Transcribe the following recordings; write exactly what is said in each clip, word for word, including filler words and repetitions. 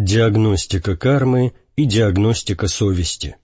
Диагностика кармы и диагностика совести.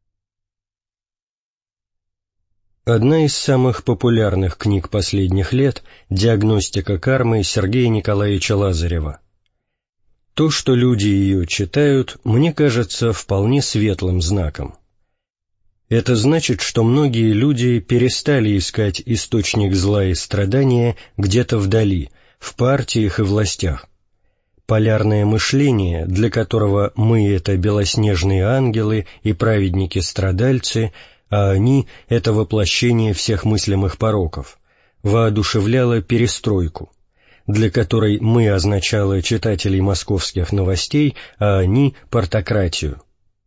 Одна из самых популярных книг последних лет – «Диагностика кармы» Сергея Николаевича Лазарева. То, что люди ее читают, мне кажется вполне светлым знаком. Это значит, что многие люди перестали искать источник зла и страдания где-то вдали, в партиях и властях. Полярное мышление, для которого мы — это белоснежные ангелы и праведники-страдальцы, а они — это воплощение всех мыслимых пороков, воодушевляло перестройку, для которой мы означало читателей московских новостей, а они — партократию.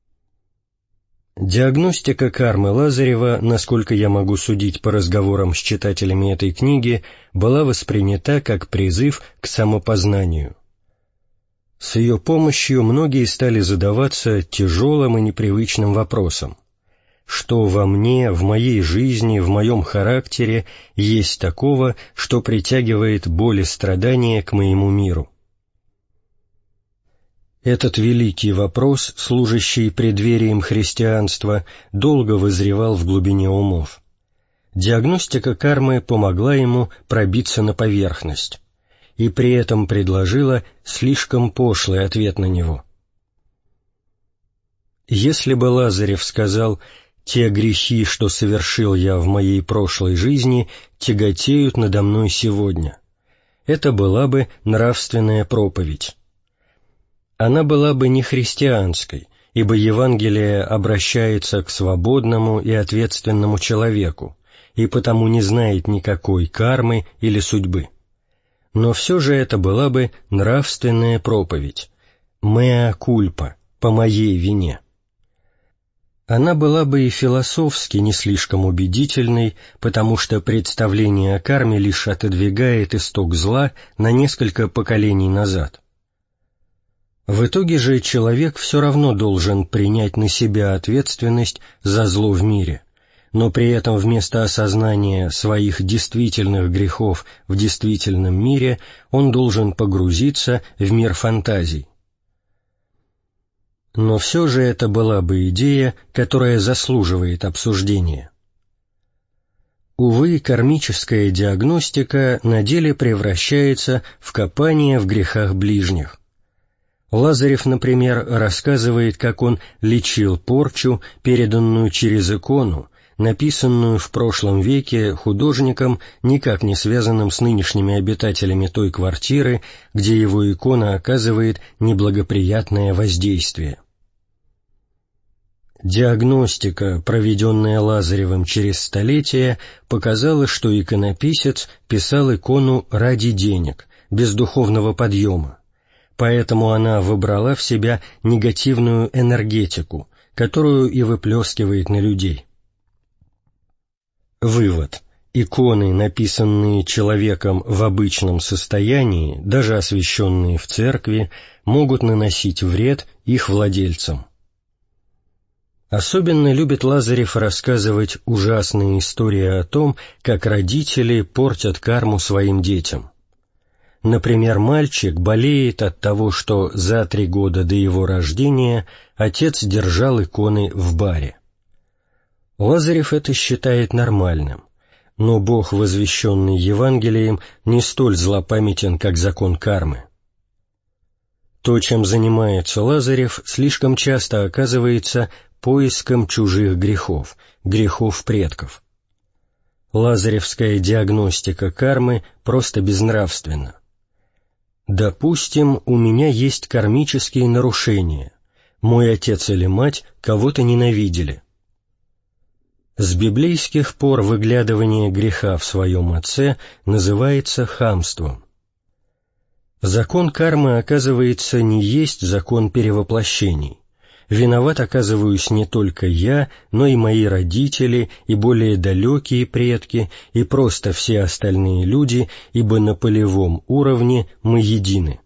Диагностика кармы Лазарева, насколько я могу судить по разговорам с читателями этой книги, была воспринята как призыв к самопознанию. С ее помощью многие стали задаваться тяжелым и непривычным вопросом: что во мне, в моей жизни, в моем характере есть такого, что притягивает боль и страдания к моему миру? Этот великий вопрос, служащий преддверием христианства, долго вызревал в глубине умов. Диагностика кармы помогла ему пробиться на поверхность, и при этом предложила слишком пошлый ответ на него. Если бы Лазарев сказал: «Те грехи, что совершил я в моей прошлой жизни, тяготеют надо мной сегодня», это была бы нравственная проповедь. Она была бы не христианской, ибо Евангелие обращается к свободному и ответственному человеку, и потому не знает никакой кармы или судьбы. Но все же это была бы нравственная проповедь, «mea culpa», по моей вине. Она была бы и философски не слишком убедительной, потому что представление о карме лишь отодвигает исток зла на несколько поколений назад. В итоге же человек все равно должен принять на себя ответственность за зло в мире, но при этом вместо осознания своих действительных грехов в действительном мире он должен погрузиться в мир фантазий. Но все же это была бы идея, которая заслуживает обсуждения. Увы, кармическая диагностика на деле превращается в копание в грехах ближних. Лазарев, например, рассказывает, как он лечил порчу, переданную через икону, написанную в прошлом веке художником, никак не связанным с нынешними обитателями той квартиры, где его икона оказывает неблагоприятное воздействие. Диагностика, проведенная Лазаревым через столетия, показала, что иконописец писал икону ради денег, без духовного подъема, поэтому она вобрала в себя негативную энергетику, которую и выплескивает на людей. Вывод. Иконы, написанные человеком в обычном состоянии, даже освященные в церкви, могут наносить вред их владельцам. Особенно любит Лазарев рассказывать ужасные истории о том, как родители портят карму своим детям. Например, мальчик болеет от того, что за три года до его рождения отец держал иконы в баре. Лазарев это считает нормальным, но Бог, возвещенный Евангелием, не столь злопамятен, как закон кармы. То, чем занимается Лазарев, слишком часто оказывается поиском чужих грехов, грехов предков. Лазаревская диагностика кармы просто безнравственна. Допустим, у меня есть кармические нарушения. Мой отец или мать кого-то ненавидели. С библейских пор выглядывание греха в своем отце называется хамством. Закон кармы, оказывается, не есть закон перевоплощений. Виноват оказываюсь не только я, но и мои родители, и более далекие предки, и просто все остальные люди, ибо на полевом уровне мы едины.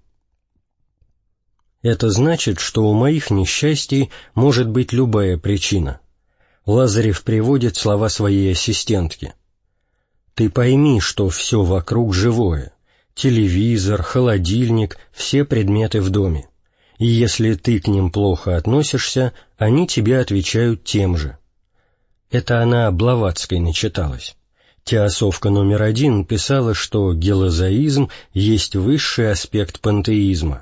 Это значит, что у моих несчастий может быть любая причина. Лазарев приводит слова своей ассистентки. «Ты пойми, что все вокруг живое. Телевизор, холодильник, все предметы в доме. и если ты к ним плохо относишься, они тебе отвечают тем же. Это она Блаватской начиталась. Теософка номер один писала, что гелозоизм есть высший аспект пантеизма.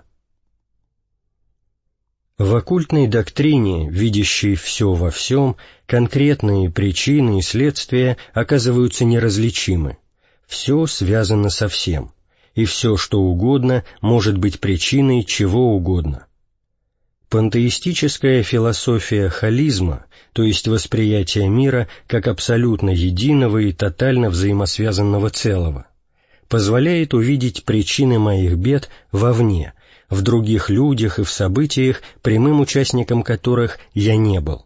В оккультной доктрине, видящей все во всем, конкретные причины и следствия оказываются неразличимы. Все связано со всем, и все, что угодно, может быть причиной чего угодно. Пантеистическая философия холизма, то есть восприятие мира как абсолютно единого и тотально взаимосвязанного целого, позволяет увидеть причины моих бед вовне, в других людях и в событиях, прямым участником которых я не был.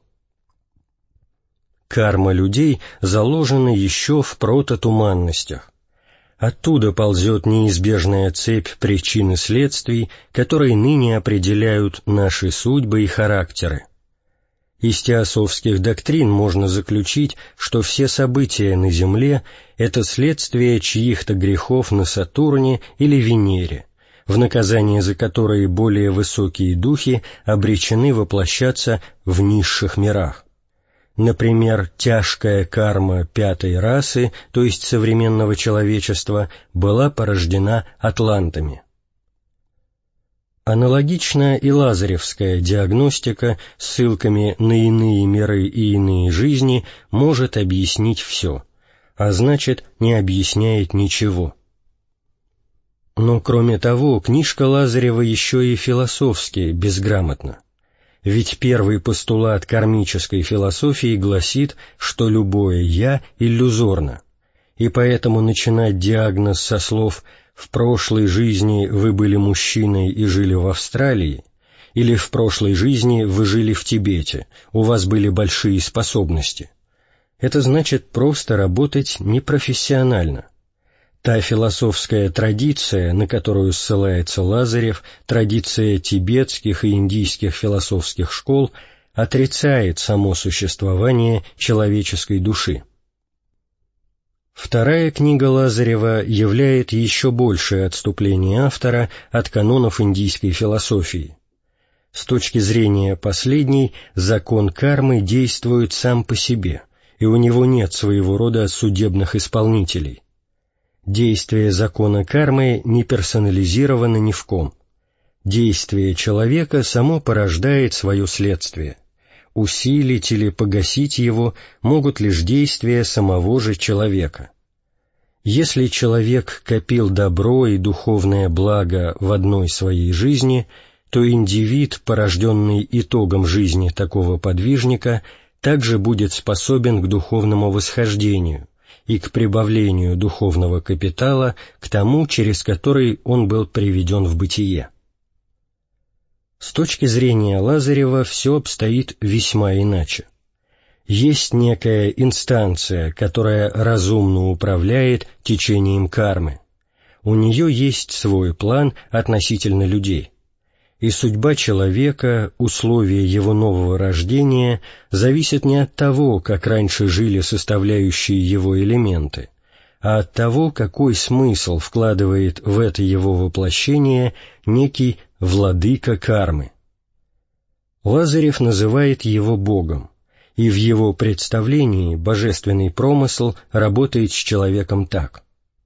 Карма людей заложена еще в прототуманностях. Оттуда ползет неизбежная цепь причин и следствий, которые ныне определяют наши судьбы и характеры. Из теософских доктрин можно заключить, что все события на Земле — это следствие чьих-то грехов на Сатурне или Венере, в наказание за которые более высокие духи обречены воплощаться в низших мирах. Например, тяжкая карма пятой расы, то есть современного человечества, была порождена атлантами. Аналогично и лазаревская диагностика с ссылками на иные миры и иные жизни может объяснить все, а значит, не объясняет ничего. Но кроме того, книжка Лазарева еще и философски безграмотна. Ведь первый постулат кармической философии гласит, что любое «я» иллюзорно, и поэтому начинать диагноз со слов «в прошлой жизни вы были мужчиной и жили в Австралии» или «в прошлой жизни вы жили в Тибете, у вас были большие способности» — это значит просто работать непрофессионально. Та философская традиция, на которую ссылается Лазарев, традиция тибетских и индийских философских школ, отрицает само существование человеческой души. Вторая книга Лазарева являет еще большее отступление автора от канонов индийской философии. С точки зрения последней, закон кармы действует сам по себе, и у него нет своего рода судебных исполнителей. Действие закона кармы не персонализировано ни в ком. Действие человека само порождает свое следствие. Усилить или погасить его могут лишь действия самого же человека. Если человек копил добро и духовное благо в одной своей жизни, то индивид, порожденный итогом жизни такого подвижника, также будет способен к духовному восхождению и к прибавлению духовного капитала к тому, через который он был приведен в бытие. С точки зрения Лазарева все обстоит весьма иначе. Есть некая инстанция, которая разумно управляет течением кармы. У нее есть свой план относительно людей. И судьба человека, условия его нового рождения зависят не от того, как раньше жили составляющие его элементы, а от того, какой смысл вкладывает в это его воплощение некий владыка кармы. Лазарев называет его Богом, и в его представлении божественный промысл работает с человеком так.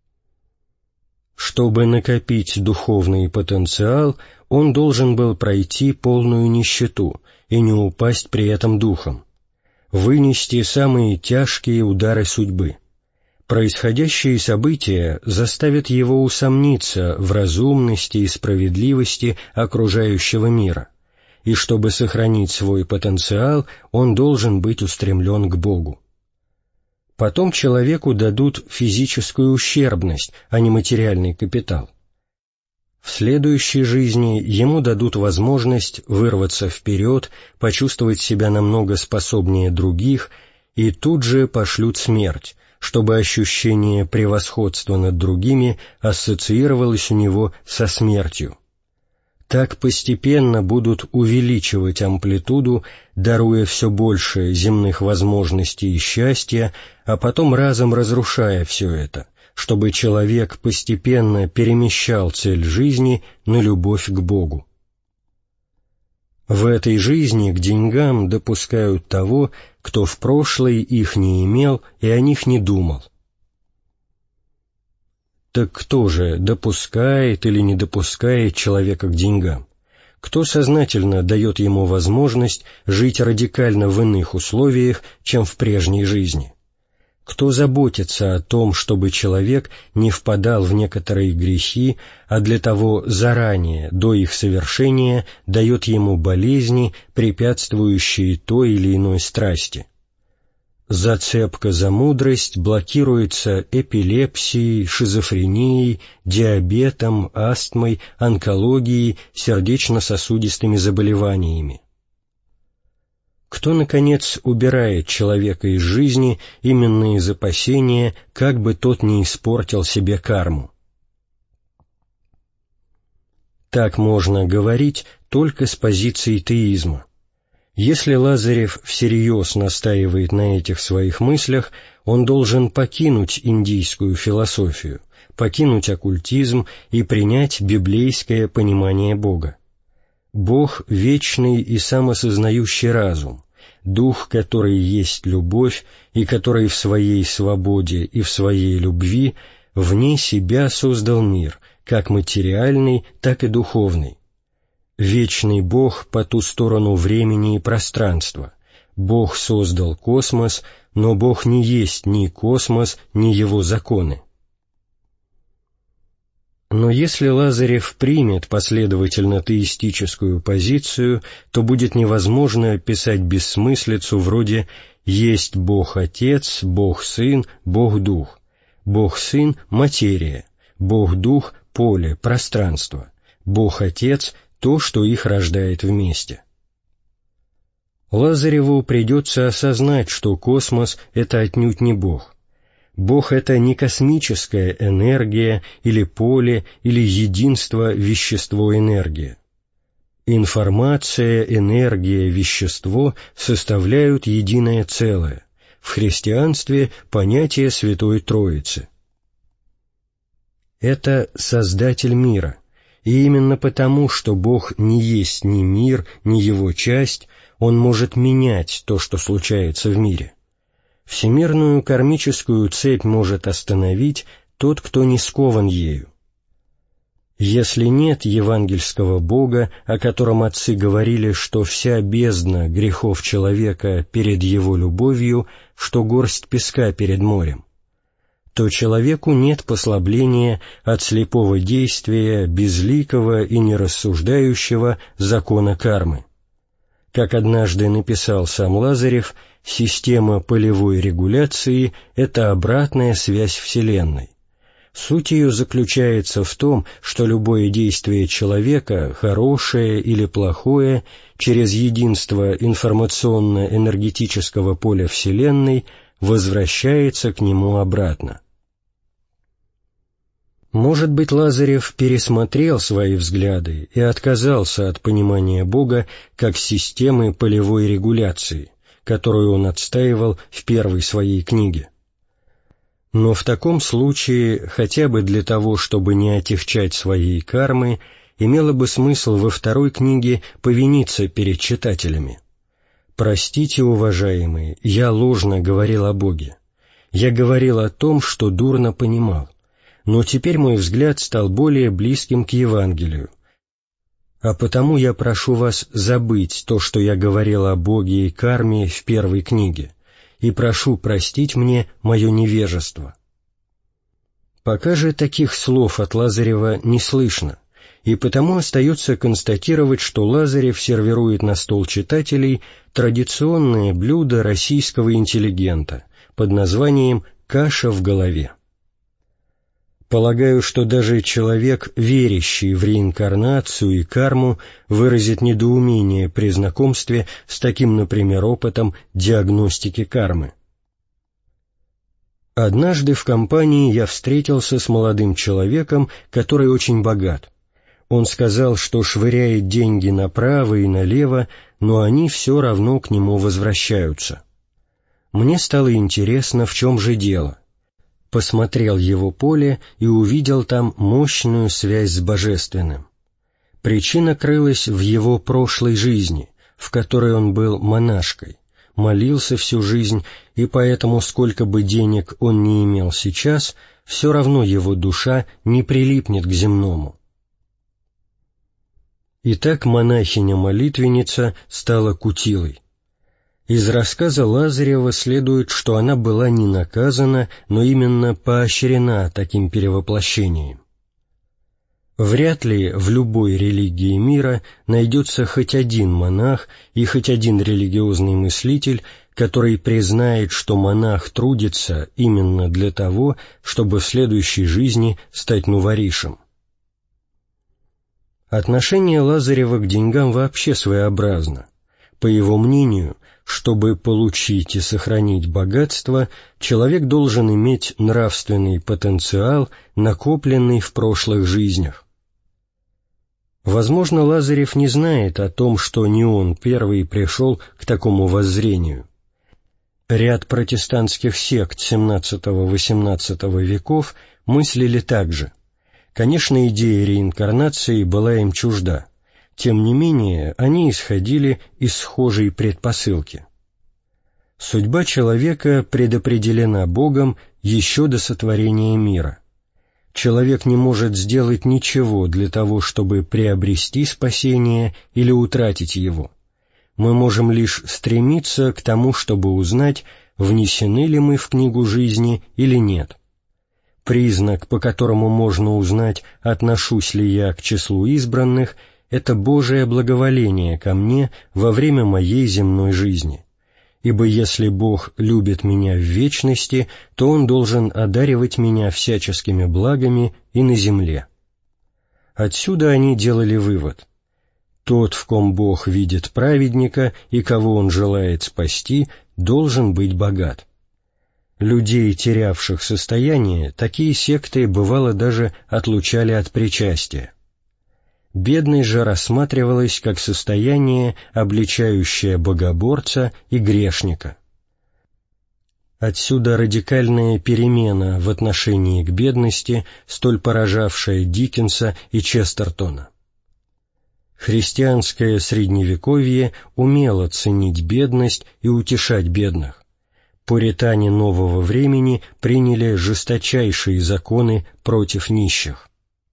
Чтобы накопить духовный потенциал, он должен был пройти полную нищету и не упасть при этом духом, вынести самые тяжкие удары судьбы. Происходящие события заставят его усомниться в разумности и справедливости окружающего мира, и чтобы сохранить свой потенциал, он должен быть устремлен к Богу. Потом человеку дадут физическую ущербность, а не материальный капитал. В следующей жизни ему дадут возможность вырваться вперед, почувствовать себя намного способнее других, и тут же пошлют смерть, чтобы ощущение превосходства над другими ассоциировалось у него со смертью. Так постепенно будут увеличивать амплитуду, даруя все больше земных возможностей и счастья, а потом разом разрушая все это, чтобы человек постепенно перемещал цель жизни на любовь к Богу. В этой жизни к деньгам допускают того, кто в прошлой их не имел и о них не думал. Так кто же допускает или не допускает человека к деньгам? Кто сознательно дает ему возможность жить радикально в иных условиях, чем в прежней жизни? Кто заботится о том, чтобы человек не впадал в некоторые грехи, а для того заранее, до их совершения, дает ему болезни, препятствующие той или иной страсти? Зацепка за мудрость блокируется эпилепсией, шизофренией, диабетом, астмой, онкологией, сердечно-сосудистыми заболеваниями. Кто, наконец, убирает человека из жизни именно из опасения, как бы тот не испортил себе карму? Так можно говорить только с позиции теизма. Если Лазарев всерьез настаивает на этих своих мыслях, он должен покинуть индийскую философию, покинуть оккультизм и принять библейское понимание Бога. Бог — вечный и самосознающий разум, Дух, который есть любовь и который в своей свободе и в своей любви вне себя создал мир, как материальный, так и духовный. Вечный Бог по ту сторону времени и пространства. Бог создал космос, но Бог не есть ни космос, ни его законы. Но если Лазарев примет последовательно теистическую позицию, то будет невозможно писать бессмыслицу вроде «Есть Бог-Отец, Бог-Сын, Бог-Дух». Бог-Сын — материя, Бог-Дух — поле, пространство, Бог-Отец — то, что их рождает вместе. Лазареву придется осознать, что космос — это отнюдь не Бог. Бог — это не космическая энергия или поле, или единство вещество-энергия. Информация, энергия, вещество составляют единое целое. В христианстве понятие Святой Троицы. Это Создатель мира. И именно потому, что Бог не есть ни мир, ни его часть, Он может менять то, что случается в мире. Всемирную кармическую цепь может остановить тот, кто не скован ею. Если нет евангельского Бога, о котором отцы говорили, что вся бездна грехов человека перед его любовью, что горсть песка перед морем, то человеку нет послабления от слепого действия, безликого и нерассуждающего закона кармы. Как однажды написал сам Лазарев, система полевой регуляции — это обратная связь Вселенной. Суть ее заключается в том, что любое действие человека, хорошее или плохое, через единство информационно-энергетического поля Вселенной возвращается к нему обратно. Может быть, Лазарев пересмотрел свои взгляды и отказался от понимания Бога как системы полевой регуляции, которую он отстаивал в первой своей книге. Но в таком случае, хотя бы для того, чтобы не отягчать своей кармы, имело бы смысл во второй книге повиниться перед читателями. «Простите, уважаемые, я ложно говорил о Боге. Я говорил о том, что дурно понимал. Но теперь мой взгляд стал более близким к Евангелию. А потому я прошу вас забыть то, что я говорил о Боге и карме в первой книге, и прошу простить мне мое невежество». Пока же таких слов от Лазарева не слышно, и потому остается констатировать, что Лазарев сервирует на стол читателей традиционное блюдо российского интеллигента под названием «каша в голове». Полагаю, что даже человек, верящий в реинкарнацию и карму, выразит недоумение при знакомстве с таким, например, опытом диагностики кармы. Однажды в компании я встретился с молодым человеком, который очень богат. Он сказал, что швыряет деньги направо и налево, но они все равно к нему возвращаются. Мне стало интересно, в чем же дело. Посмотрел его поле и увидел там мощную связь с Божественным. Причина крылась в его прошлой жизни, в которой он был монашкой, молился всю жизнь, и поэтому, сколько бы денег он ни имел сейчас, все равно его душа не прилипнет к земному. Итак, монахиня-молитвенница стала кутилой. Из рассказа Лазарева следует, что она была не наказана, но именно поощрена таким перевоплощением. Вряд ли в любой религии мира найдется хоть один монах и хоть один религиозный мыслитель, который признает, что монах трудится именно для того, чтобы в следующей жизни стать нуворишем. Отношение Лазарева к деньгам вообще своеобразно. По его мнению, чтобы получить и сохранить богатство, человек должен иметь нравственный потенциал, накопленный в прошлых жизнях. Возможно, Лазарев не знает о том, что не он первый пришел к такому воззрению. Ряд протестантских сект семнадцатого-восемнадцатого веков мыслили так же. Конечно, идея реинкарнации была им чужда. Тем не менее, они исходили из схожей предпосылки. Судьба человека предопределена Богом еще до сотворения мира. Человек не может сделать ничего для того, чтобы приобрести спасение или утратить его. Мы можем лишь стремиться к тому, чтобы узнать, внесены ли мы в книгу жизни или нет. Признак, по которому можно узнать, отношусь ли я к числу избранных, это Божие благоволение ко мне во время моей земной жизни. Ибо если Бог любит меня в вечности, то Он должен одаривать меня всяческими благами и на земле. Отсюда они делали вывод. Тот, в ком Бог видит праведника и кого Он желает спасти, должен быть богат. Людей, терявших состояние, такие секты бывало даже отлучали от причастия. Бедность же рассматривалась как состояние, обличающее богоборца и грешника. Отсюда радикальная перемена в отношении к бедности, столь поражавшая Диккенса и Честертона. Христианское Средневековье умело ценить бедность и утешать бедных. Пуритане нового времени приняли жесточайшие законы против нищих.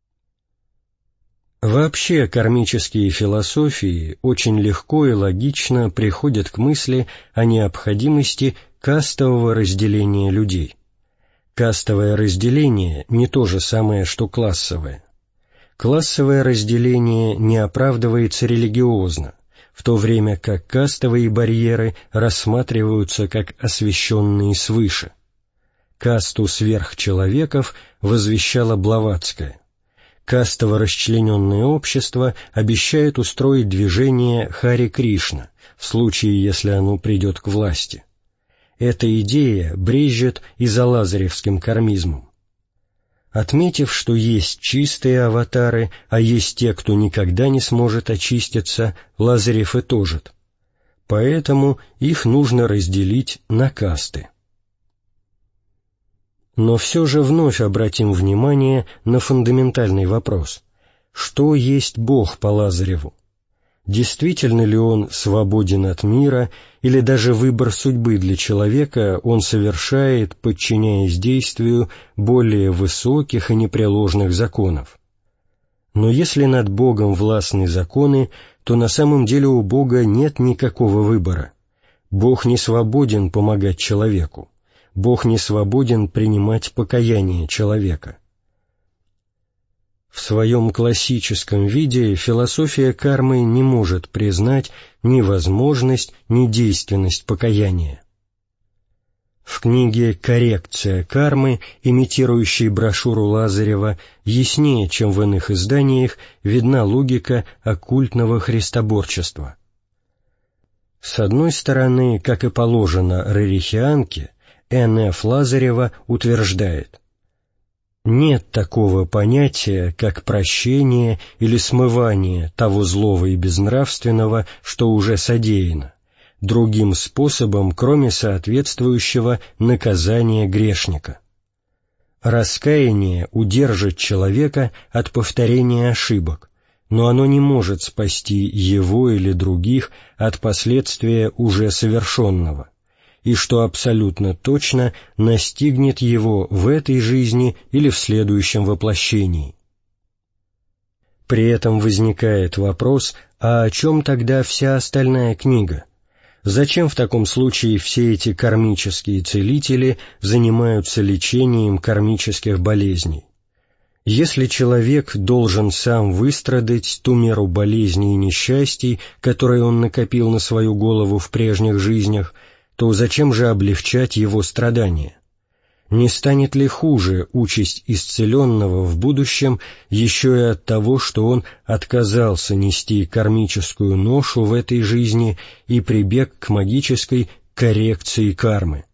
Вообще кармические философии очень легко и логично приходят к мысли о необходимости кастового разделения людей. Кастовое разделение не то же самое, что классовое. Классовое разделение не оправдывается религиозно, в то время как кастовые барьеры рассматриваются как освященные свыше. Касту сверхчеловеков возвещала Блаватская. Кастово расчлененное общество обещает устроить движение Хари Кришна, в случае, если оно придет к власти. Эта идея брежет и за лазаревским кармизмом. Отметив, что есть чистые аватары, а есть те, кто никогда не сможет очиститься, Лазарев итожит. Поэтому их нужно разделить на касты. Но все же вновь обратим внимание на фундаментальный вопрос. Что есть Бог по Лазареву? Действительно ли Он свободен от мира, или даже выбор судьбы для человека Он совершает, подчиняясь действию более высоких и непреложных законов? Но если над Богом властны законы, то на самом деле у Бога нет никакого выбора. Бог не свободен помогать человеку. Бог не свободен принимать покаяние человека. В своем классическом виде философия кармы не может признать ни возможность, ни действенность покаяния. В книге «Коррекция кармы», имитирующей брошюру Лазарева, яснее, чем в иных изданиях, видна логика оккультного христоборчества. С одной стороны, как и положено рерихианке, Н Ф Лазарева утверждает: нет такого понятия, как прощение или смывание того злого и безнравственного, что уже содеяно, другим способом, кроме соответствующего наказания грешника. Раскаяние удержит человека от повторения ошибок, но оно не может спасти его или других от последствия уже совершенного, и что абсолютно точно настигнет его в этой жизни или в следующем воплощении. При этом возникает вопрос, а о чем тогда вся остальная книга? Зачем в таком случае все эти кармические целители занимаются лечением кармических болезней? Если человек должен сам выстрадать ту меру болезней и несчастий, которые он накопил на свою голову в прежних жизнях, то зачем же облегчать его страдания? Не станет ли хуже участь исцеленного в будущем еще и от того, что он отказался нести кармическую ношу в этой жизни и прибег к магической коррекции кармы?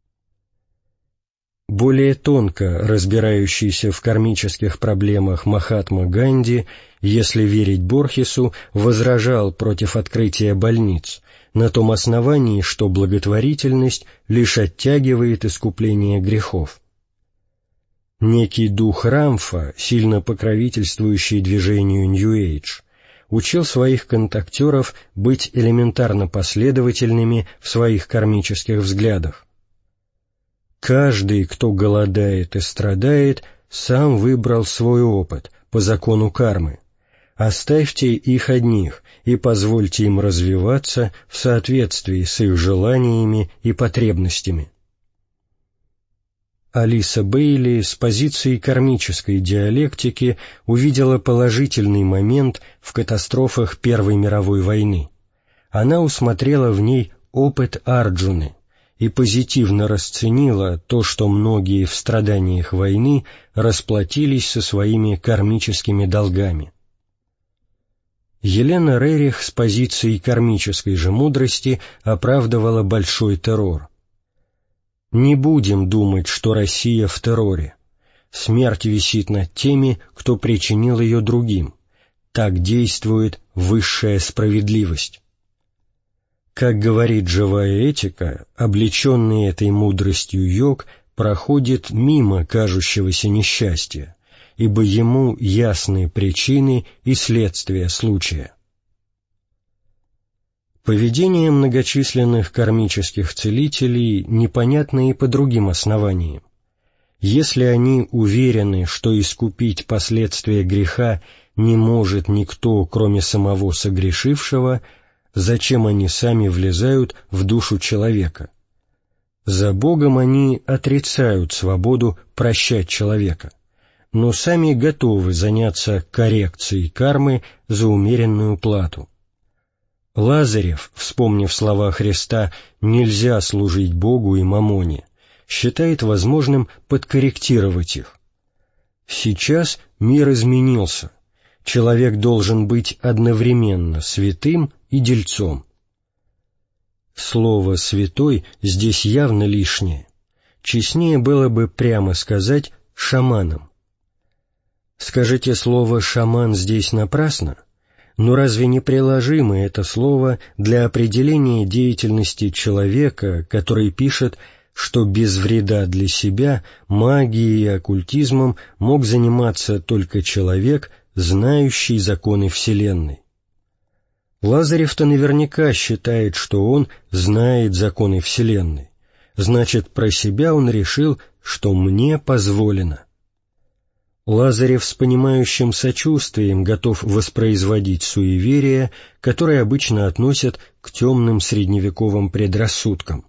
Более тонко разбирающийся в кармических проблемах Махатма Ганди, если верить Борхесу, возражал против открытия больниц, на том основании, что благотворительность лишь оттягивает искупление грехов. Некий дух Рамфа, сильно покровительствующий движению Нью-Эйдж, учил своих контактеров быть элементарно последовательными в своих кармических взглядах. Каждый, кто голодает и страдает, сам выбрал свой опыт по закону кармы. Оставьте их одних и позвольте им развиваться в соответствии с их желаниями и потребностями. Алиса Бейли с позиции кармической диалектики увидела положительный момент в катастрофах Первой мировой войны. Она усмотрела в ней опыт Арджуны и позитивно расценила то, что многие в страданиях войны расплатились со своими кармическими долгами. Елена Рерих с позиции кармической же мудрости оправдывала большой террор. Не будем думать, что Россия в терроре. Смерть висит над теми, кто причинил ее другим. Так действует высшая справедливость. Как говорит живая этика, облеченный этой мудростью йог проходит мимо кажущегося несчастья, ибо ему ясны причины и следствия случая. Поведение многочисленных кармических целителей непонятно и по другим основаниям. Если они уверены, что искупить последствия греха не может никто, кроме самого согрешившего, зачем они сами влезают в душу человека? За Богом они отрицают свободу прощать человека, но сами готовы заняться коррекцией кармы за умеренную плату. Лазарев, вспомнив слова Христа «нельзя служить Богу и мамоне», считает возможным подкорректировать их. Сейчас мир изменился. Человек должен быть одновременно святым и дельцом. Слово «святой» здесь явно лишнее. Честнее было бы прямо сказать «шаманом». Скажите, слово «шаман» здесь напрасно? Но разве не приложимо это слово для определения деятельности человека, который пишет, что без вреда для себя магией и оккультизмом мог заниматься только человек, знающий законы Вселенной? Лазарев-то наверняка считает, что он знает законы Вселенной. Значит, про себя он решил, что мне позволено. Лазарев с понимающим сочувствием готов воспроизводить суеверия, которые обычно относят к темным средневековым предрассудкам.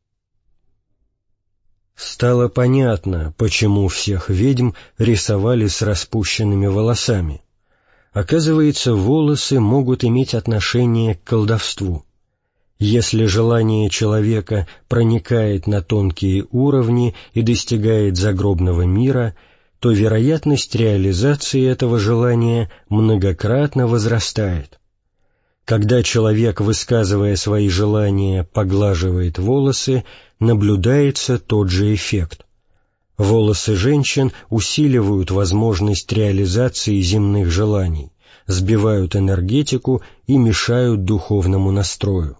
Стало понятно, почему всех ведьм рисовали с распущенными волосами. Оказывается, волосы могут иметь отношение к колдовству. Если желание человека проникает на тонкие уровни и достигает загробного мира, то вероятность реализации этого желания многократно возрастает. Когда человек, высказывая свои желания, поглаживает волосы, наблюдается тот же эффект. Волосы женщин усиливают возможность реализации земных желаний, сбивают энергетику и мешают духовному настрою.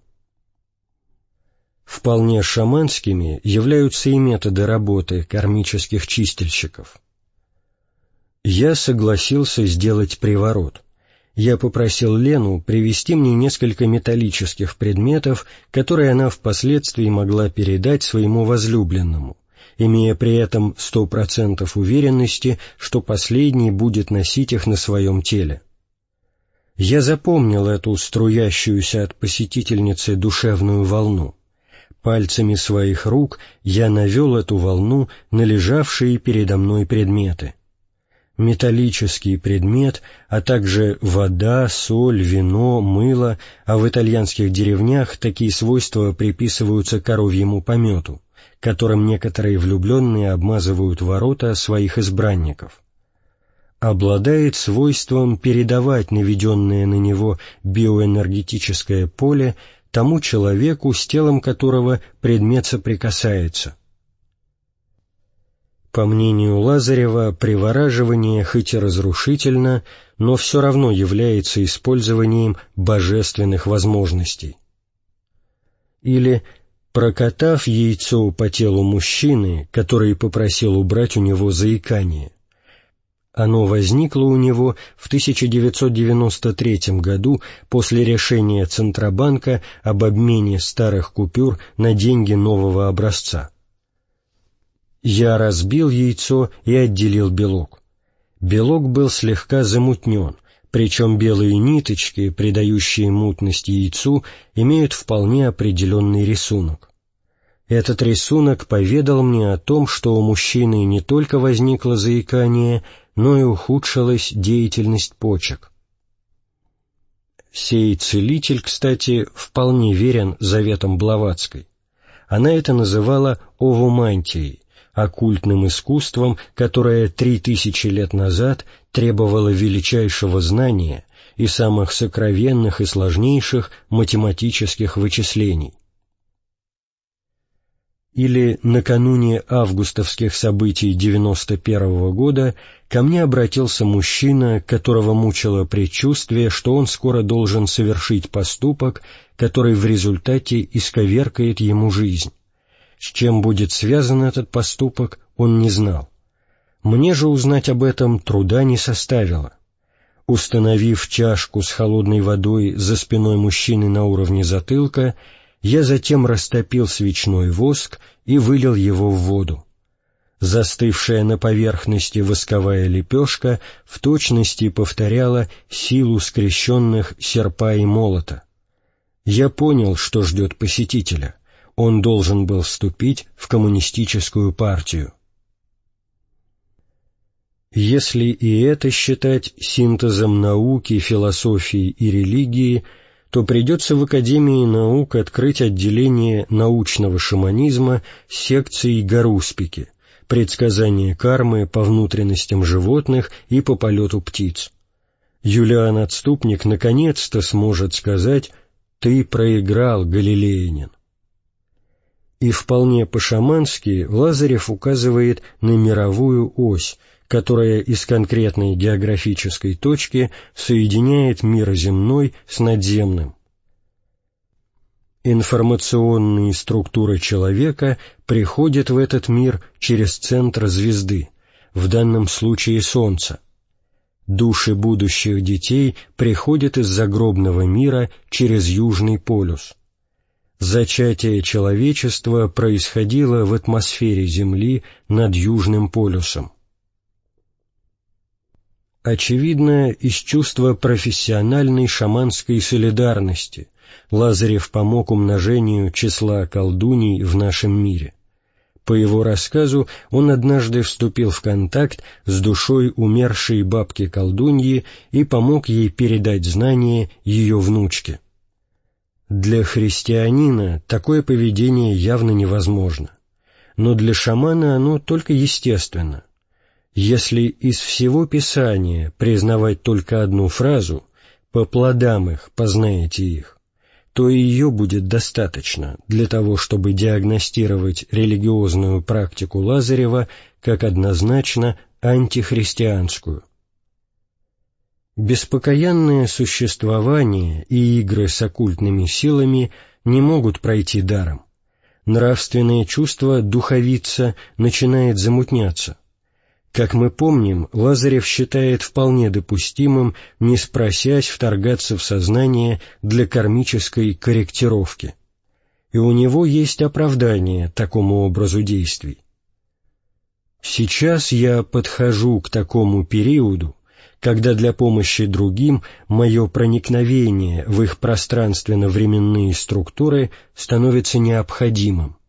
Вполне шаманскими являются и методы работы кармических чистильщиков. Я согласился сделать приворот. Я попросил Лену привезти мне несколько металлических предметов, которые она впоследствии могла передать своему возлюбленному, имея при этом сто процентов уверенности, что последний будет носить их на своем теле. Я запомнил эту струящуюся от посетительницы душевную волну. Пальцами своих рук я навел эту волну на лежавшие передо мной предметы. Металлический предмет, а также вода, соль, вино, мыло, а в итальянских деревнях такие свойства приписываются коровьему помету, которым некоторые влюбленные обмазывают ворота своих избранников, обладает свойством передавать наведенное на него биоэнергетическое поле тому человеку, с телом которого предмет соприкасается. По мнению Лазарева, привораживание хоть и разрушительно, но все равно является использованием божественных возможностей. Или прокатав яйцо по телу мужчины, который попросил убрать у него заикание. Оно возникло у него в тысяча девятьсот девяносто третьем году после решения Центробанка об обмене старых купюр на деньги нового образца. Я разбил яйцо и отделил белок. Белок был слегка замутнен, причем белые ниточки, придающие мутность яйцу, имеют вполне определенный рисунок. Этот рисунок поведал мне о том, что у мужчины не только возникло заикание, но и ухудшилась деятельность почек. Сей целитель, кстати, вполне верен заветам Блаватской. Она это называла овумантией, оккультным искусством, которое три тысячи лет назад требовало величайшего знания и самых сокровенных и сложнейших математических вычислений. Или накануне августовских событий девяносто первого года ко мне обратился мужчина, которого мучило предчувствие, что он скоро должен совершить поступок, который в результате исковеркает ему жизнь. С чем будет связан этот поступок, он не знал. Мне же узнать об этом труда не составило. Установив чашку с холодной водой за спиной мужчины на уровне затылка, я затем растопил свечной воск и вылил его в воду. Застывшая на поверхности восковая лепешка в точности повторяла силу скрещенных серпа и молота. Я понял, что ждет посетителя. Он должен был вступить в коммунистическую партию. Если и это считать синтезом науки, философии и религии, то придется в Академии наук открыть отделение научного шаманизма с секцией гаруспики, предсказание кармы по внутренностям животных и по полету птиц. Юлиан Отступник наконец-то сможет сказать «Ты проиграл, галилеянин». И вполне по-шамански Лазарев указывает на мировую ось, которая из конкретной географической точки соединяет мир земной с надземным. Информационные структуры человека приходят в этот мир через центр звезды, в данном случае Солнца. Души будущих детей приходят из загробного мира через Южный полюс. Зачатие человечества происходило в атмосфере Земли над Южным полюсом. Очевидно, из чувства профессиональной шаманской солидарности Лазарев помог умножению числа колдуний в нашем мире. По его рассказу, он однажды вступил в контакт с душой умершей бабки-колдуньи и помог ей передать знания ее внучке. Для христианина такое поведение явно невозможно, но для шамана оно только естественно. Если из всего Писания признавать только одну фразу «по плодам их познаете их», то и ее будет достаточно для того, чтобы диагностировать религиозную практику Лазарева как однозначно антихристианскую. Беспокаянное существование и игры с оккультными силами не могут пройти даром. Нравственное чувство духовица начинает замутняться. Как мы помним, Лазарев считает вполне допустимым, не спросясь, вторгаться в сознание для кармической корректировки. И у него есть оправдание такому образу действий. Сейчас я подхожу к такому периоду, когда для помощи другим мое проникновение в их пространственно-временные структуры становится необходимым.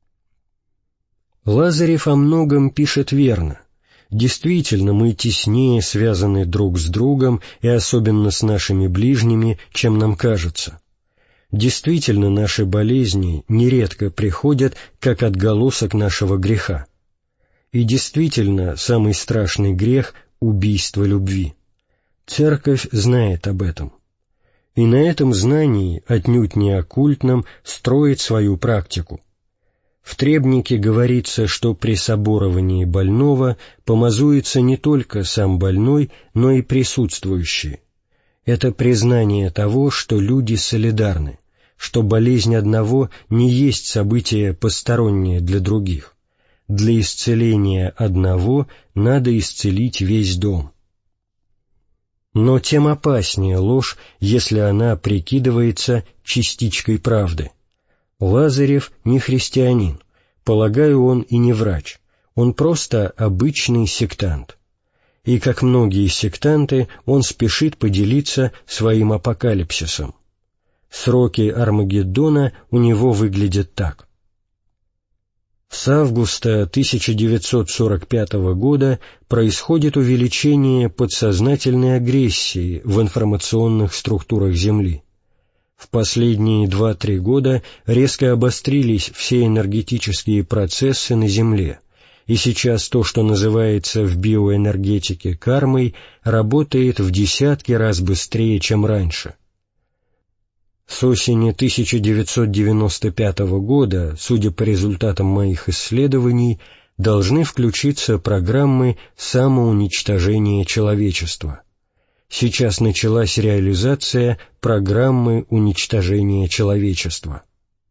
Лазарев о многом пишет верно. Действительно, мы теснее связаны друг с другом и особенно с нашими ближними, чем нам кажется. Действительно, наши болезни нередко приходят как отголосок нашего греха. И действительно, самый страшный грех — убийство любви. Церковь знает об этом. И на этом знании, отнюдь не оккультном, строит свою практику. В требнике говорится, что при соборовании больного помазуется не только сам больной, но и присутствующие. Это признание того, что люди солидарны, что болезнь одного не есть событие постороннее для других. Для исцеления одного надо исцелить весь дом. Но тем опаснее ложь, если она прикидывается частичкой правды. Лазарев не христианин, полагаю, он и не врач, он просто обычный сектант. И, как многие сектанты, он спешит поделиться своим апокалипсисом. Сроки Армагеддона у него выглядят так. С августа тысяча девятьсот сорок пятого года происходит увеличение подсознательной агрессии в информационных структурах Земли. В последние два-три года резко обострились все энергетические процессы на Земле, и сейчас то, что называется в биоэнергетике кармой, работает в десятки раз быстрее, чем раньше. С осени тысяча девятьсот девяносто пятого года, судя по результатам моих исследований, должны включиться программы самоуничтожения человечества. Сейчас началась реализация программы уничтожения человечества.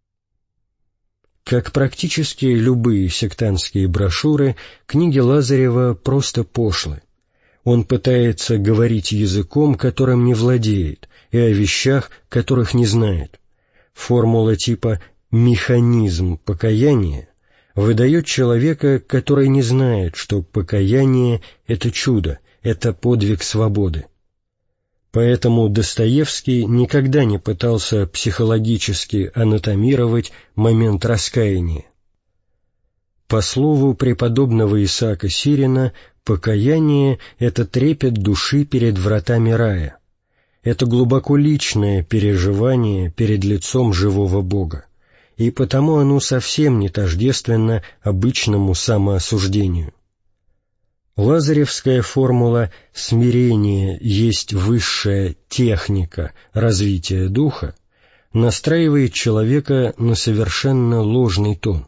Как практически любые сектантские брошюры, книги Лазарева просто пошлы. Он пытается говорить языком, которым не владеет, и о вещах, которых не знает. Формула типа «механизм покаяния» выдает человека, который не знает, что покаяние — это чудо, это подвиг свободы. Поэтому Достоевский никогда не пытался психологически анатомировать момент раскаяния. По слову преподобного Исаака Сирина, покаяние — это трепет души перед вратами рая. Это глубоко личное переживание перед лицом живого Бога, и потому оно совсем не тождественно обычному самоосуждению. Лазаревская формула «смирение есть высшая техника развития духа» настраивает человека на совершенно ложный тон.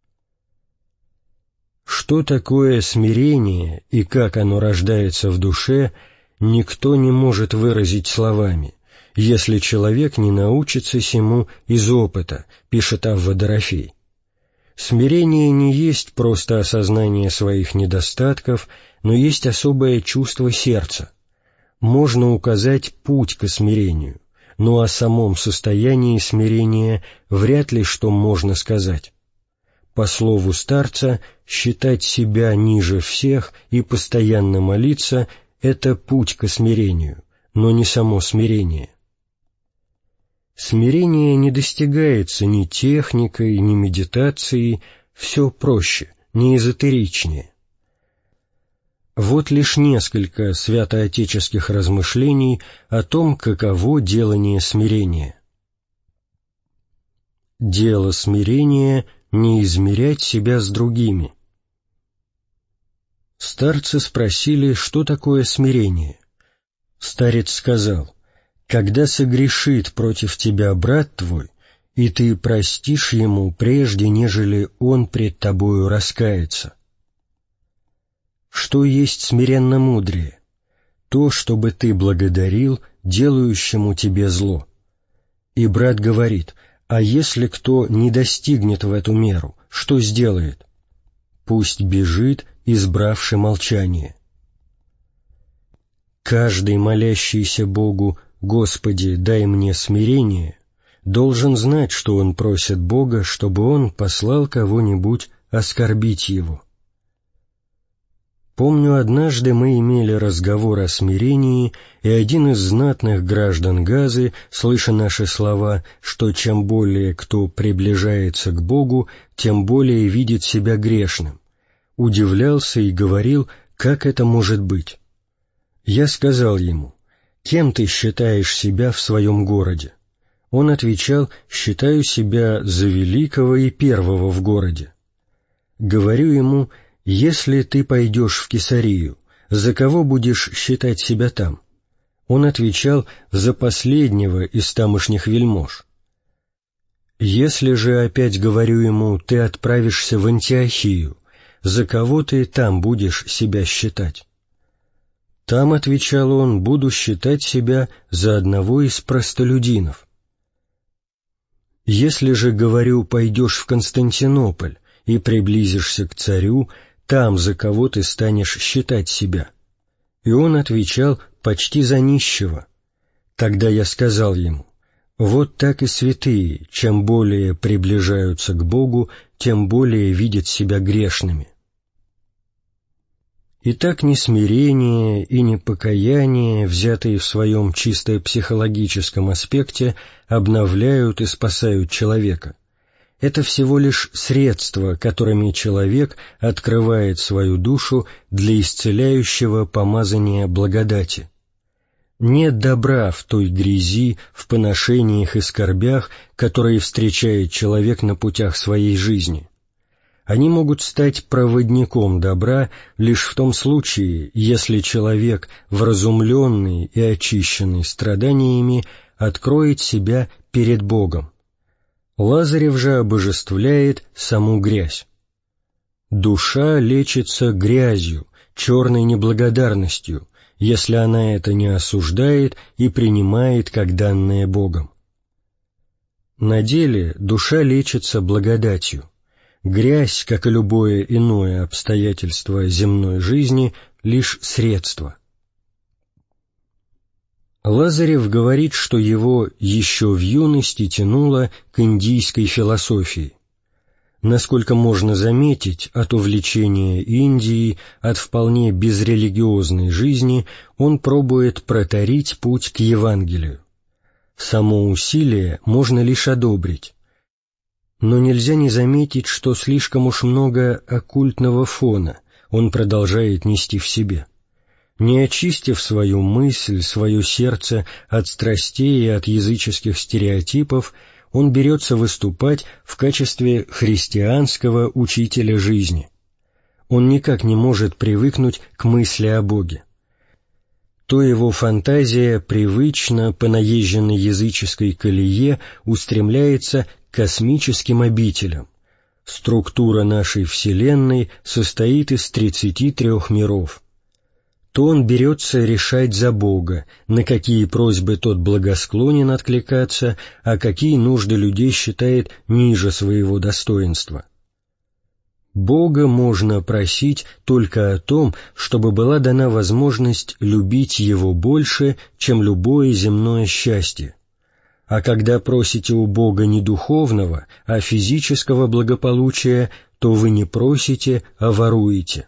Что такое смирение и как оно рождается в душе, никто не может выразить словами, если человек не научится сему из опыта, пишет Авва Дорофей. Смирение не есть просто осознание своих недостатков, но есть особое чувство сердца. Можно указать путь к смирению, но о самом состоянии смирения вряд ли что можно сказать. По слову старца, считать себя ниже всех и постоянно молиться — это путь к смирению, но не само смирение. Смирение не достигается ни техникой, ни медитацией, все проще, не эзотеричнее. Вот лишь несколько святоотеческих размышлений о том, каково делание смирения. Дело смирения — не измерять себя с другими. Старцы спросили, что такое смирение. Старец сказал: «Когда согрешит против тебя брат твой, и ты простишь ему прежде, нежели он пред тобою раскается». Что есть смиренно-мудрее? То, чтобы ты благодарил делающему тебе зло. И брат говорит: «А если кто не достигнет в эту меру, что сделает?» Пусть бежит избравши молчание. Каждый, молящийся Богу «Господи, дай мне смирение», должен знать, что он просит Бога, чтобы Он послал кого-нибудь оскорбить его. Помню, однажды мы имели разговор о смирении, и один из знатных граждан Газы, слыша наши слова, что чем более кто приближается к Богу, тем более видит себя грешным, удивлялся и говорил, как это может быть. Я сказал ему: «Кем ты считаешь себя в своем городе?» Он отвечал: «Считаю себя за великого и первого в городе». Говорю ему: «Если ты пойдешь в Кесарию, за кого будешь считать себя там?» Он отвечал: «За последнего из тамошних вельмож». «Если же, опять говорю ему, ты отправишься в Антиохию, за кого ты там будешь себя считать?» «Там, — отвечал он, — буду считать себя за одного из простолюдинов». «Если же, говорю, пойдешь в Константинополь и приблизишься к царю, там за кого ты станешь считать себя?» И он отвечал: «Почти за нищего». Тогда я сказал ему: «Вот так и святые, чем более приближаются к Богу, тем более видят себя грешными». Итак, ни смирение и ни покаяние, взятые в своем чисто психологическом аспекте, обновляют и спасают человека. Это всего лишь средства, которыми человек открывает свою душу для исцеляющего помазания благодати. Нет добра в той грязи, в поношениях и скорбях, которые встречает человек на путях своей жизни. Они могут стать проводником добра лишь в том случае, если человек, вразумленный и очищенный страданиями, откроет себя перед Богом. Лазарев же обожествляет саму грязь. Душа лечится грязью, черной неблагодарностью, если она это не осуждает и принимает как данное Богом. На деле душа лечится благодатью. Грязь, как и любое иное обстоятельство земной жизни, лишь средство. Лазарев говорит, что его еще в юности тянуло к индийской философии. Насколько можно заметить, от увлечения Индией, от вполне безрелигиозной жизни, он пробует проторить путь к Евангелию. Само усилие можно лишь одобрить. Но нельзя не заметить, что слишком уж много оккультного фона он продолжает нести в себе. Не очистив свою мысль, свое сердце от страстей и от языческих стереотипов, он берется выступать в качестве христианского учителя жизни. Он никак не может привыкнуть к мысли о Боге. То его фантазия привычно, по наезженной языческой колее, устремляется к космическим обителям. Структура нашей Вселенной состоит из тридцати трех миров. То он берется решать за Бога, на какие просьбы тот благосклонен откликаться, а какие нужды людей считает ниже своего достоинства. Бога можно просить только о том, чтобы была дана возможность любить Его больше, чем любое земное счастье. А когда просите у Бога не духовного, а физического благополучия, то вы не просите, а воруете.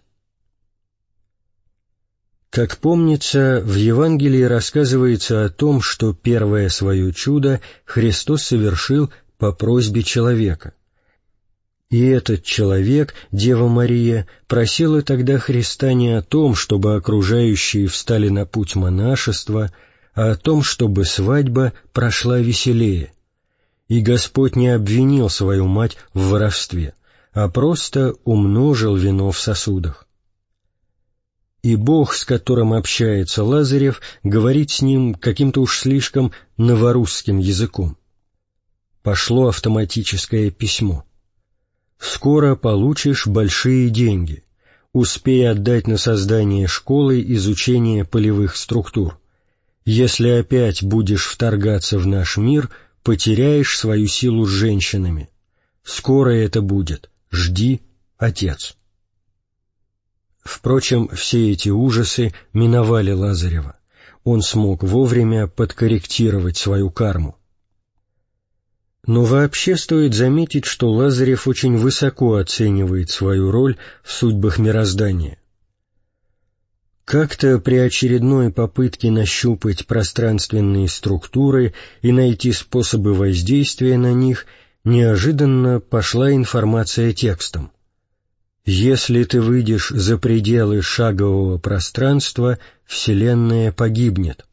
Как помнится, в Евангелии рассказывается о том, что первое свое чудо Христос совершил по просьбе человека. И этот человек, Дева Мария, просила тогда Христа не о том, чтобы окружающие встали на путь монашества, а о том, чтобы свадьба прошла веселее. И Господь не обвинил свою мать в воровстве, а просто умножил вино в сосудах. И Бог, с которым общается Лазарев, говорит с ним каким-то уж слишком новорусским языком. Пошло автоматическое письмо. «Скоро получишь большие деньги. Успей отдать на создание школы изучение полевых структур. Если опять будешь вторгаться в наш мир, потеряешь свою силу с женщинами. Скоро это будет. Жди, отец». Впрочем, все эти ужасы миновали Лазарева. Он смог вовремя подкорректировать свою карму. Но вообще стоит заметить, что Лазарев очень высоко оценивает свою роль в судьбах мироздания. Как-то при очередной попытке нащупать пространственные структуры и найти способы воздействия на них, неожиданно пошла информация текстом. «Если ты выйдешь за пределы шагового пространства, Вселенная погибнет».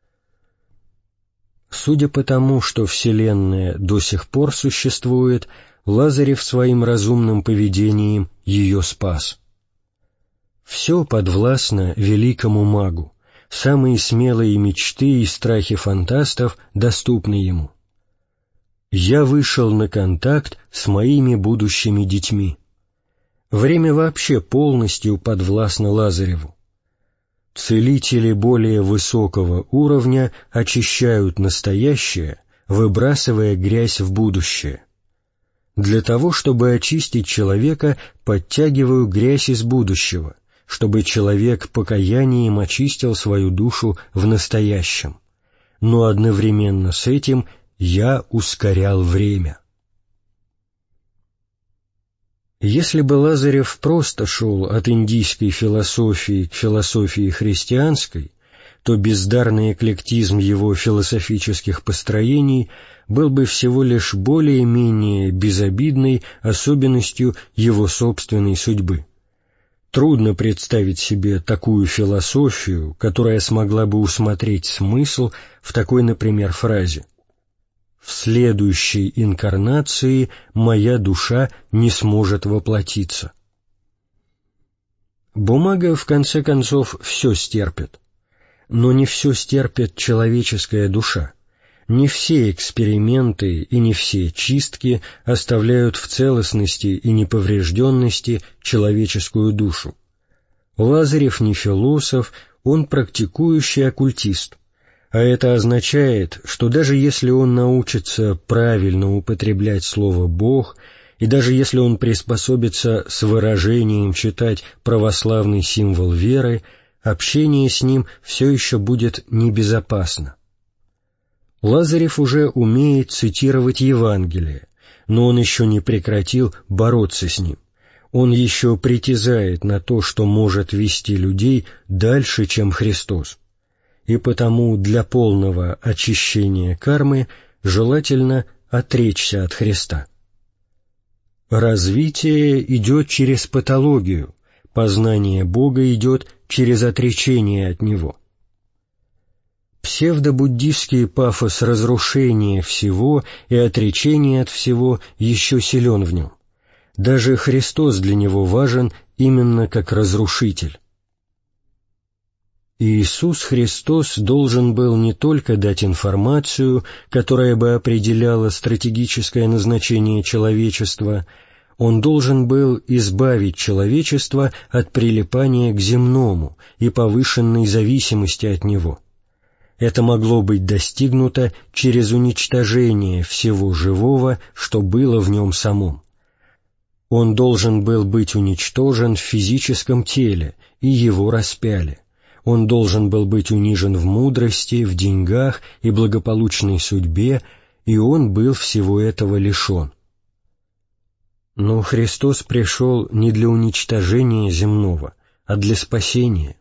Судя по тому, что Вселенная до сих пор существует, Лазарев своим разумным поведением ее спас. Все подвластно великому магу, самые смелые мечты и страхи фантастов доступны ему. «Я вышел на контакт с моими будущими детьми». Время вообще полностью подвластно Лазареву. Целители более высокого уровня очищают настоящее, выбрасывая грязь в будущее. Для того, чтобы очистить человека, подтягиваю грязь из будущего, чтобы человек покаянием очистил свою душу в настоящем. Но одновременно с этим я ускорял время. Если бы Лазарев просто шел от индийской философии к философии христианской, то бездарный эклектизм его философических построений был бы всего лишь более-менее безобидной особенностью его собственной судьбы. Трудно представить себе такую философию, которая смогла бы усмотреть смысл в такой, например, фразе: «В следующей инкарнации моя душа не сможет воплотиться». Бумага, в конце концов, все стерпит. Но не все стерпит человеческая душа. Не все эксперименты и не все чистки оставляют в целостности и неповрежденности человеческую душу. Лазарев не философ, он практикующий оккультист. А это означает, что даже если он научится правильно употреблять слово «Бог», и даже если он приспособится с выражением читать православный символ веры, общение с ним все еще будет небезопасно. Лазарев уже умеет цитировать Евангелие, но он еще не прекратил бороться с ним. Он еще притязает на то, что может вести людей дальше, чем Христос. И потому для полного очищения кармы желательно отречься от Христа. Развитие идет через патологию, познание Бога идет через отречение от Него. Псевдобуддистский пафос разрушения всего и отречения от всего еще силен в нем. Даже Христос для него важен именно как разрушитель. Иисус Христос должен был не только дать информацию, которая бы определяла стратегическое назначение человечества, Он должен был избавить человечество от прилипания к земному и повышенной зависимости от него. Это могло быть достигнуто через уничтожение всего живого, что было в нем самом. Он должен был быть уничтожен в физическом теле, и его распяли. Он должен был быть унижен в мудрости, в деньгах и благополучной судьбе, и он был всего этого лишен. Но Христос пришел не для уничтожения земного, а для спасения.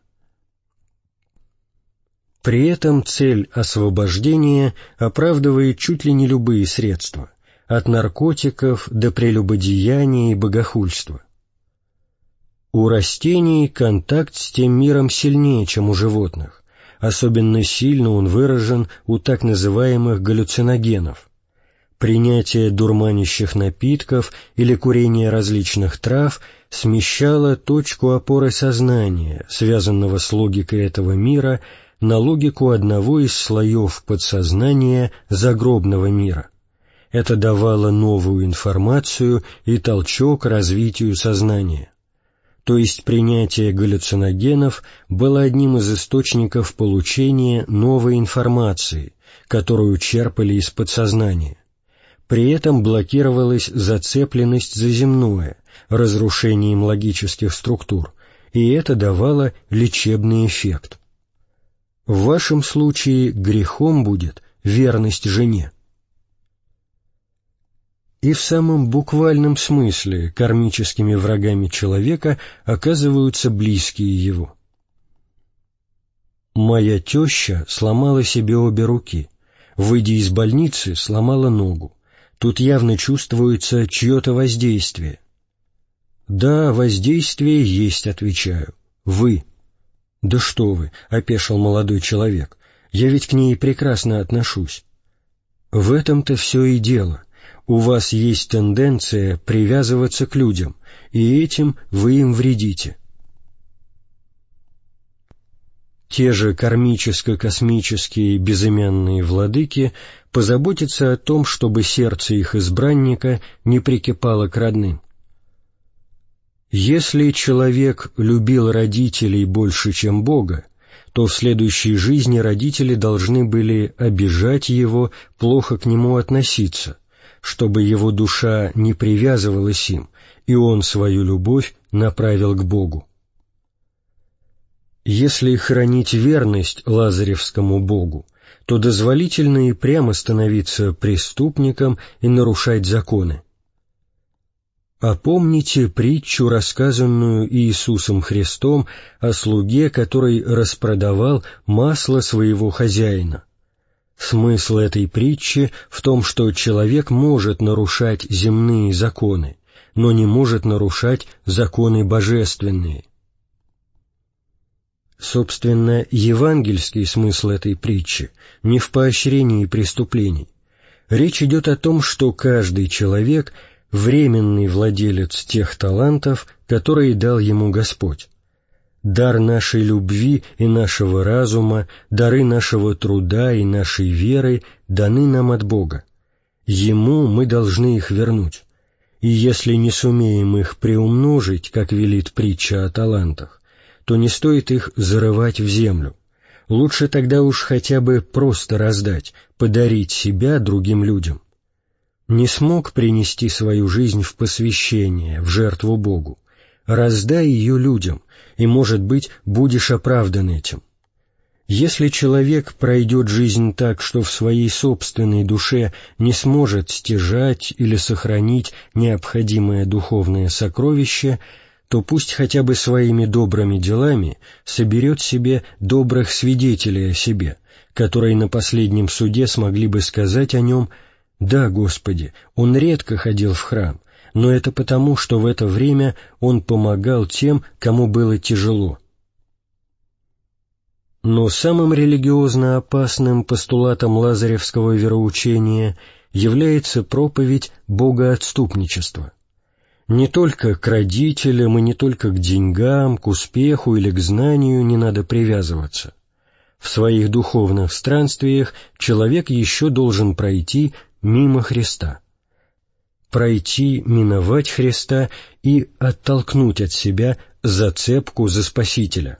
При этом цель освобождения оправдывает чуть ли не любые средства, от наркотиков до прелюбодеяния и богохульства. У растений контакт с тем миром сильнее, чем у животных. Особенно сильно он выражен у так называемых галлюциногенов. Принятие дурманящих напитков или курение различных трав смещало точку опоры сознания, связанного с логикой этого мира, на логику одного из слоев подсознания загробного мира. Это давало новую информацию и толчок развитию сознания. То есть принятие галлюциногенов было одним из источников получения новой информации, которую черпали из подсознания. При этом блокировалась зацепленность за земное, разрушением логических структур, и это давало лечебный эффект. В вашем случае грехом будет верность жене. И в самом буквальном смысле кармическими врагами человека оказываются близкие его. Моя теща сломала себе обе руки, выйдя из больницы, сломала ногу. Тут явно чувствуется чье-то воздействие. Да, воздействие есть, отвечаю. Вы. Да что вы, опешил молодой человек, я ведь к ней прекрасно отношусь. В этом-то все и дело. У вас есть тенденция привязываться к людям, и этим вы им вредите. Те же кармическо-космические безымянные владыки позаботятся о том, чтобы сердце их избранника не прикипало к родным. Если человек любил родителей больше, чем Бога, то в следующей жизни родители должны были обижать его, плохо к нему относиться, чтобы его душа не привязывалась им, и он свою любовь направил к Богу. Если хранить верность лазаревскому Богу, то дозволительно и прямо становиться преступником и нарушать законы. А помните притчу, рассказанную Иисусом Христом о слуге, который распродавал масло своего хозяина. Смысл этой притчи в том, что человек может нарушать земные законы, но не может нарушать законы божественные. Собственно, евангельский смысл этой притчи не в поощрении преступлений. Речь идет о том, что каждый человек — временный владелец тех талантов, которые дал ему Господь. Дар нашей любви и нашего разума, дары нашего труда и нашей веры даны нам от Бога. Ему мы должны их вернуть. И если не сумеем их приумножить, как велит притча о талантах, то не стоит их зарывать в землю. Лучше тогда уж хотя бы просто раздать, подарить себя другим людям. Не смог принести свою жизнь в посвящение, в жертву Богу. Раздай ее людям, и, может быть, будешь оправдан этим. Если человек пройдет жизнь так, что в своей собственной душе не сможет стяжать или сохранить необходимое духовное сокровище, то пусть хотя бы своими добрыми делами соберет себе добрых свидетелей о себе, которые на последнем суде смогли бы сказать о нем: «Да, Господи, он редко ходил в храм, но это потому, что в это время он помогал тем, кому было тяжело». Но самым религиозно опасным постулатом лазаревского вероучения является проповедь богоотступничества. Не только к родителям и не только к деньгам, к успеху или к знанию не надо привязываться. В своих духовных странствиях человек еще должен пройти мимо Христа. Пройти, миновать Христа и оттолкнуть от себя зацепку за Спасителя.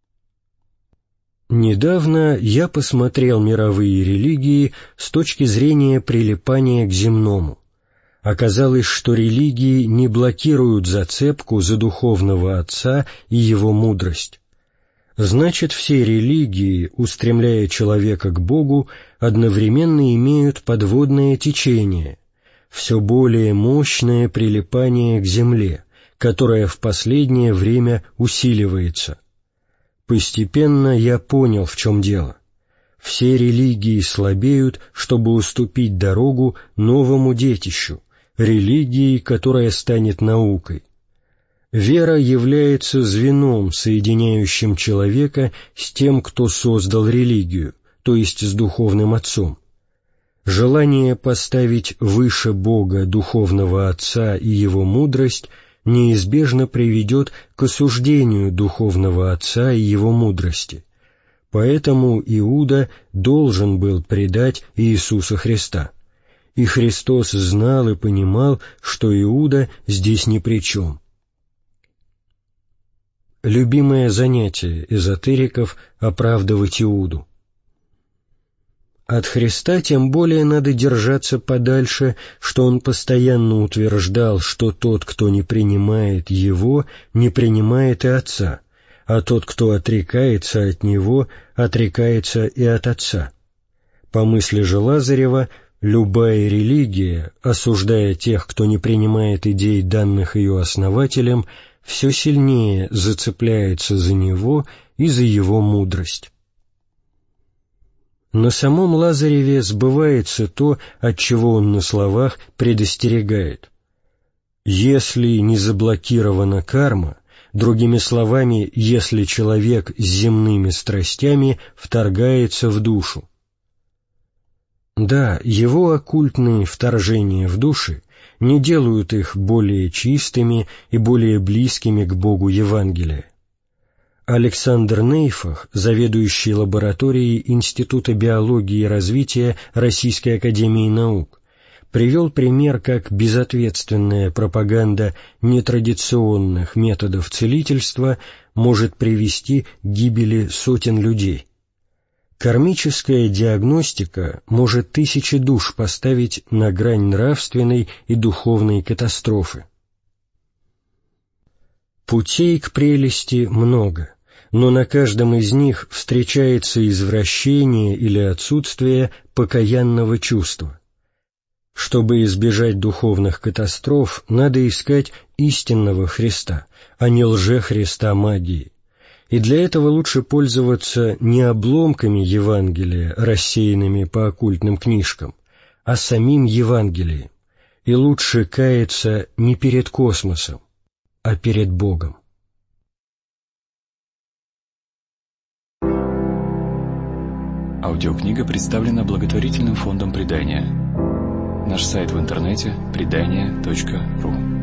Недавно я посмотрел мировые религии с точки зрения прилипания к земному. Оказалось, что религии не блокируют зацепку за духовного Отца и Его мудрость. Значит, все религии, устремляя человека к Богу, одновременно имеют подводное течение, все более мощное прилипание к земле, которое в последнее время усиливается. Постепенно я понял, в чем дело. Все религии слабеют, чтобы уступить дорогу новому детищу, религии, которая станет наукой. Вера является звеном, соединяющим человека с тем, кто создал религию, то есть с духовным Отцом. Желание поставить выше Бога духовного Отца и Его мудрость неизбежно приведет к осуждению духовного Отца и Его мудрости. Поэтому Иуда должен был предать Иисуса Христа. И Христос знал и понимал, что Иуда здесь ни при чем. Любимое занятие эзотериков — оправдывать Иуду. От Христа тем более надо держаться подальше, что Он постоянно утверждал, что тот, кто не принимает Его, не принимает и Отца, а тот, кто отрекается от Него, отрекается и от Отца. По мысли же Лазарева, любая религия, осуждая тех, кто не принимает идей, данных ее основателем, все сильнее зацепляется за него и за его мудрость. На самом Лазареве сбывается то, от чего он на словах предостерегает. Если не заблокирована карма, другими словами, если человек с земными страстями вторгается в душу. Да, его оккультные вторжения в души не делают их более чистыми и более близкими к Богу Евангелия. Александр Нейфах, заведующий лабораторией Института биологии и развития Российской академии наук, привел пример, как безответственная пропаганда нетрадиционных методов целительства может привести к гибели сотен людей. Кармическая диагностика может тысячи душ поставить на грань нравственной и духовной катастрофы. Путей к прелести много, но на каждом из них встречается извращение или отсутствие покаянного чувства. Чтобы избежать духовных катастроф, надо искать истинного Христа, а не лже-Христа магии. И для этого лучше пользоваться не обломками Евангелия, рассеянными по оккультным книжкам, а самим Евангелием. И лучше каяться не перед космосом, а перед Богом. Аудиокнига представлена благотворительным фондом «Предания». Наш сайт в интернете – предания точка ру.